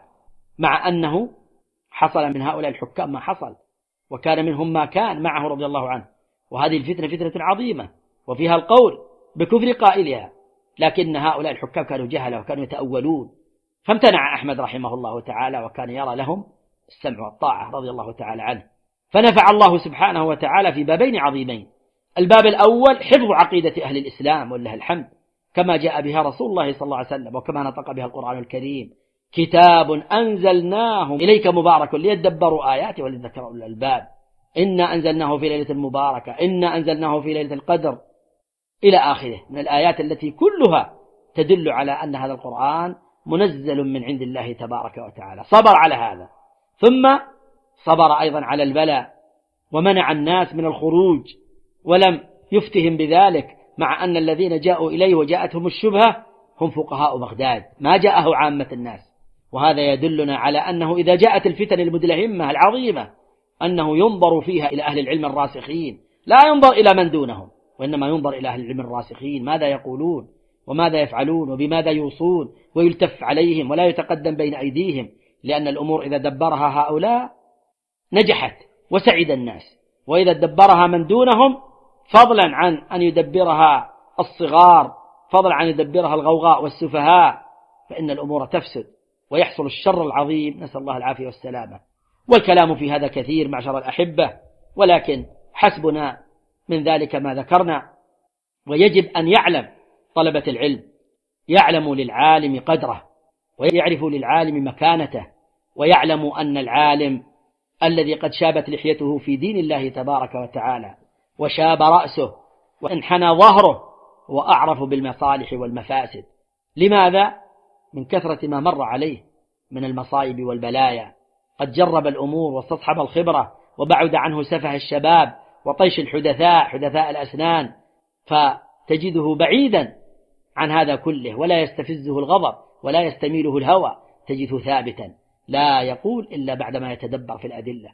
مع أنه حصل من هؤلاء الحكام ما حصل، وكان منهم ما كان معه رضي الله عنه. وهذه الفتنة فتنة عظيمة وفيها القول بكفر قائلها، لكن هؤلاء الحكام كانوا جهلة وكانوا يتأولون، فامتنع أحمد رحمه الله تعالى، وكان يرى لهم السمع والطاعة رضي الله تعالى عنه. فنفع الله سبحانه وتعالى في بابين عظيمين: الباب الأول حفظ عقيدة أهل الإسلام ولله الحمد، كما جاء بها رسول الله صلى الله عليه وسلم، وكما نطق بها القرآن الكريم: كتاب أنزلناه إليك مبارك ليدبروا آياته وليذكروا أولي الألباب، إنا أنزلناه في ليلة مباركة، إنا أنزلناه في ليلة القدر، إلى آخره من الآيات التي كلها تدل على أن هذا القرآن منزل من عند الله تبارك وتعالى. صبر على هذا، ثم صبر أيضا على البلاء، ومنع الناس من الخروج، ولم يفتهم بذلك، مع أن الذين جاءوا إليه وجاءتهم الشبهة هم فقهاء بغداد، ما جاءه عامة الناس. وهذا يدلنا على أنه إذا جاءت الفتن المدلهمة العظيمة أنه ينظر فيها إلى أهل العلم الراسخين، لا ينظر إلى من دونهم، وإنما ينظر إلى أهل العلم الراسخين ماذا يقولون وماذا يفعلون وبماذا يوصون، ويلتف عليهم ولا يتقدم بين أيديهم، لأن الأمور إذا دبرها هؤلاء نجحت وسعد الناس، وإذا دبرها من دونهم فضلا عن أن يدبرها الصغار، فضلا عن يدبرها الغوغاء والسفهاء، فإن الأمور تفسد ويحصل الشر العظيم، نسأل الله العافية والسلامة. والكلام في هذا كثير معشر الأحبة، ولكن حسبنا من ذلك ما ذكرنا. ويجب أن يعلم طلبة العلم، يعلم للعالم قدره، ويعرف للعالم مكانته، ويعلم أن العالم الذي قد شابت لحيته في دين الله تبارك وتعالى وشاب رأسه وانحنى ظهره وأعرف بالمصالح والمفاسد. لماذا؟ من كثرة ما مر عليه من المصائب والبلايا، قد جرب الأمور واستصحب الخبرة، وبعد عنه سفه الشباب وطيش حدثاء الأسنان، فتجده بعيدا عن هذا كله، ولا يستفزه الغضب ولا يستميله الهوى، تجده ثابتا لا يقول إلا بعدما يتدبر في الأدلة.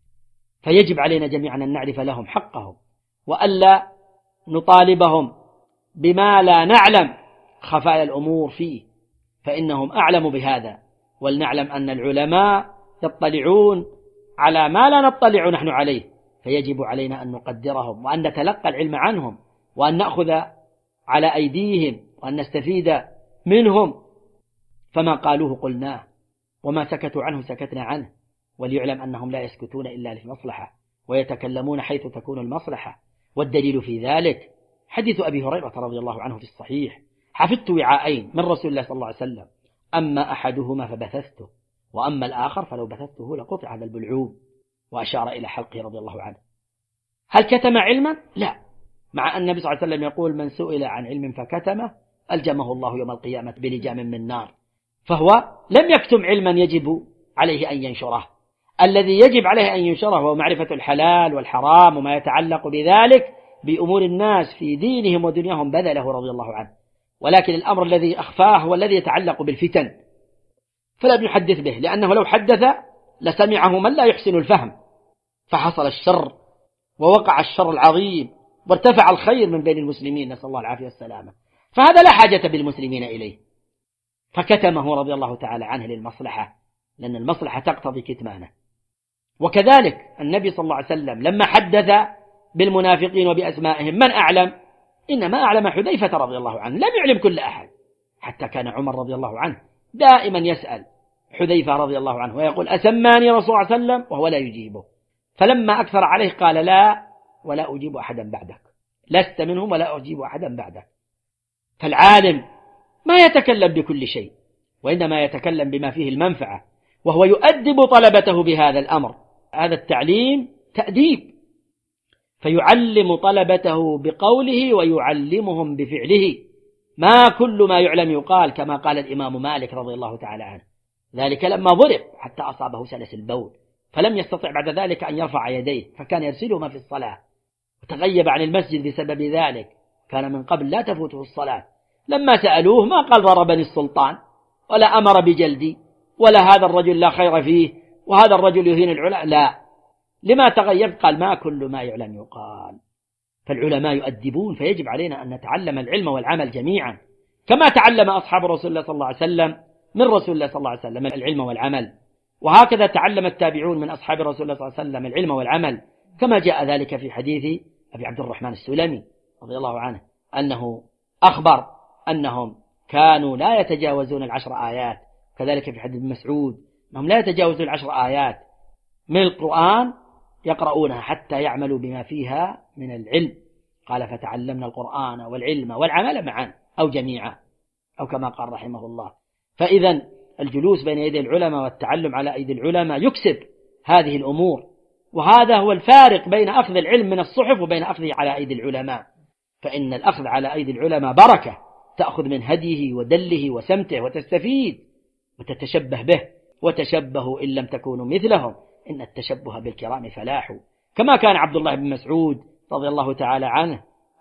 فيجب علينا جميعا أن نعرف لهم حقهم، وألا نطالبهم بما لا نعلم خفايا الأمور فيه، فإنهم أعلم بهذا. ولنعلم أن العلماء يطلعون على ما لا نطلع نحن عليه، فيجب علينا أن نقدرهم وأن نتلقى العلم عنهم، وأن نأخذ على أيديهم، وأن نستفيد منهم، فما قالوه قلناه، وما سكتوا عنه سكتنا عنه. وليعلم أنهم لا يسكتون إلا للمصلحة، ويتكلمون حيث تكون المصلحة. والدليل في ذلك حديث أبي هريرة رضي الله عنه في الصحيح: حفظت وعاءين من رسول الله صلى الله عليه وسلم، أما أحدهما فبثثته، وأما الآخر فلو بثثته لقطع هذا البلعوم، وأشار إلى حلقه رضي الله عنه. هل كتم علما؟ لا، مع أن النبي صلى الله عليه وسلم يقول: من سئل عن علم فكتمه ألجمه الله يوم القيامة بلجام من نار. فهو لم يكتم علما يجب عليه أن ينشره. الذي يجب عليه أن ينشره هو معرفة الحلال والحرام وما يتعلق بذلك بأمور الناس في دينهم ودنياهم، بذله رضي الله عنه. ولكن الأمر الذي أخفاه هو الذي يتعلق بالفتن، فلم يحدث به، لأنه لو حدث لسمعه من لا يحسن الفهم، فحصل الشر ووقع الشر العظيم وارتفع الخير من بين المسلمين، نسأل الله العافية والسلامة. فهذا لا حاجة بالمسلمين إليه، فكتمه رضي الله تعالى عنه للمصلحة، لأن المصلحة تقتضي كتمانه. وكذلك النبي صلى الله عليه وسلم لما حدث بالمنافقين وبأسمائهم من أعلم؟ إنما أعلم حذيفة رضي الله عنه، لم يعلم كل أحد، حتى كان عمر رضي الله عنه دائما يسأل حذيفة رضي الله عنه ويقول: أسماني رسول الله صلى الله عليه وسلم؟ وهو لا يجيبه. فلما أكثر عليه قال: لا، ولا أجيب أحدا بعدك، لست منهم ولا أجيب أحدا بعدك. فالعالم ما يتكلم بكل شيء، وإنما يتكلم بما فيه المنفعة، وهو يؤدب طلبته بهذا الأمر. هذا التعليم تأديب، فيعلم طلبته بقوله ويعلمهم بفعله. ما كل ما يعلم يقال، كما قال الإمام مالك رضي الله تعالى عنه، ذلك لما ضرب حتى أصابه سلس البول، فلم يستطع بعد ذلك أن يرفع يديه، فكان يرسلهما في الصلاة، وتغيب عن المسجد بسبب ذلك، كان من قبل لا تفوته الصلاة. لما سألوه ما قال: ضربني السلطان، ولا أمر بجلدي، ولا هذا الرجل لا خير فيه، وهذا الرجل يهين العلماء، لا. لما تغيب؟ قال: ما كل ما يعلم يقال. فالعلماء يؤدبون، فيجب علينا أن نتعلم العلم والعمل جميعا، كما تعلم أصحاب رسول الله صلى الله عليه وسلم من رسول الله صلى الله عليه وسلم العلم والعمل، وهكذا تعلم التابعون من أصحاب رسول الله صلى الله عليه وسلم العلم والعمل، كما جاء ذلك في حديث أبي عبد الرحمن السلمي رضي الله عنه أنه أخبر أنهم كانوا لا يتجاوزون 10 آيات، كذلك في حديث مسعود أنهم لا يتجاوزون 10 آيات من القرآن يقرؤونها حتى يعملوا بما فيها من العلم. قال: فتعلمنا القرآن والعلم والعمل معا أو جميعا، أو كما قال رحمه الله. فإذا الجلوس بين يدي العلماء والتعلم على أيدي العلماء يكسب هذه الأمور، وهذا هو الفارق بين أخذ العلم من الصحف وبين أخذه على أيدي العلماء. فإن الأخذ على أيدي العلماء بركة، تأخذ من هديه ودله وسمته وتستفيد وتتشبه به. وتشبهوا إن لم تكونوا مثلهم إن التشبه بالكرام فلاح، كما كان عبد الله بن مسعود رضي الله تعالى عنه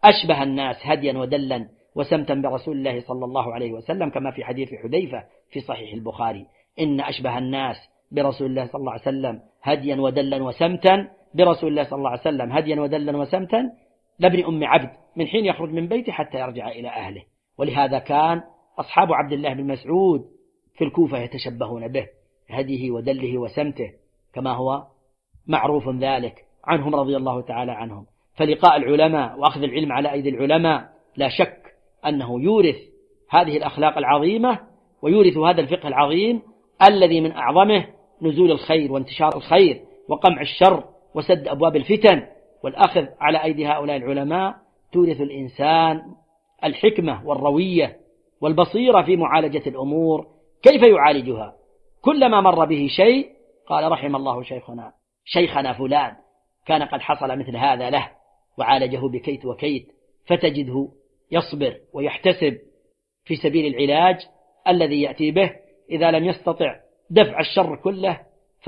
أشبه الناس هديا ودلا وسمتا برسول الله صلى الله عليه وسلم، كما في حديث حذيفة في صحيح البخاري: إن أشبه الناس برسول الله صلى الله عليه وسلم هديا ودلا وسمتا برسول الله صلى الله عليه وسلم هديا ودلا وسمتا لابن أم عبد من حين يخرج من بيته حتى يرجع إلى أهله. ولهذا كان أصحاب عبد الله بن مسعود في الكوفة يتشبهون به، هديه ودله وسمته، كما هو معروف ذلك عنهم رضي الله تعالى عنهم. فلقاء العلماء وأخذ العلم على أيدي العلماء لا شك أنه يورث هذه الأخلاق العظيمة، ويورث هذا الفقه العظيم الذي من أعظمه نزول الخير وانتشار الخير وقمع الشر وسد أبواب الفتن. والأخذ على أيدي هؤلاء العلماء تورث الإنسان الحكمة والروية والبصيرة في معالجة الأمور، كيف يعالجها. كلما مر به شيء قال: رحم الله شيخنا فلان، كان قد حصل مثل هذا له وعالجه بكيت وكيت. فتجده يصبر ويحتسب في سبيل العلاج الذي يأتي به. إذا لم يستطع دفع الشر كله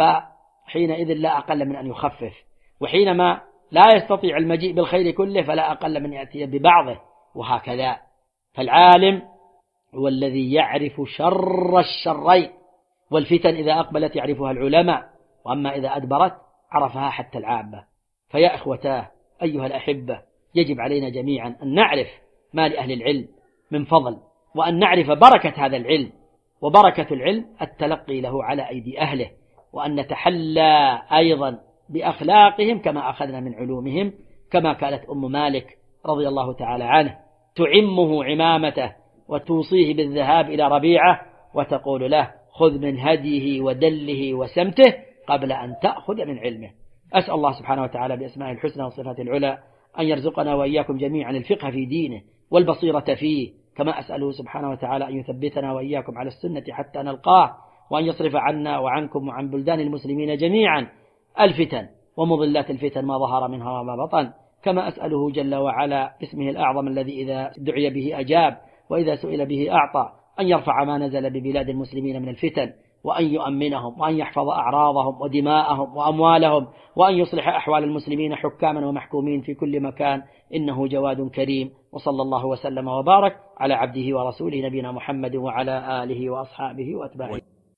فحينئذ لا أقل من أن يخفف، وحينما لا يستطيع المجيء بالخير كله فلا أقل من يأتي ببعضه، وهكذا. فالعالم هو الذي يعرف شر الشرين، والفتن إذا أقبلت يعرفها العلماء، وأما إذا أدبرت عرفها حتى العامة. فيا إخوتاه أيها الأحبة، يجب علينا جميعا أن نعرف ما لأهل العلم من فضل، وأن نعرف بركة هذا العلم، وبركة العلم التلقي له على أيدي أهله، وأن نتحلى أيضا بأخلاقهم كما أخذنا من علومهم، كما كانت أم مالك رضي الله تعالى عنه تعمه عمامته وتوصيه بالذهاب إلى ربيعة وتقول له: خذ من هديه ودله وسمته قبل أن تأخذ من علمه. أسأل الله سبحانه وتعالى بأسمائه الحسنى وصفاته العلى أن يرزقنا وإياكم جميعا الفقه في دينه والبصيرة فيه، كما أسأله سبحانه وتعالى أن يثبتنا وإياكم على السنة حتى نلقاه، وأن يصرف عنا وعنكم وعن بلدان المسلمين جميعا الفتن ومضلات الفتن ما ظهر منها وما بطن، كما أسأله جل وعلا باسمه الأعظم الذي إذا دعي به أجاب وإذا سئل به أعطى، أن يرفع ما نزل ببلاد المسلمين من الفتن، وأن يؤمنهم، وأن يحفظ أعراضهم ودماءهم وأموالهم، وأن يصلح أحوال المسلمين حكاما ومحكومين في كل مكان، إنه جواد كريم. وصلى الله وسلم وبارك على عبده ورسوله نبينا محمد وعلى آله وأصحابه وأتباعه.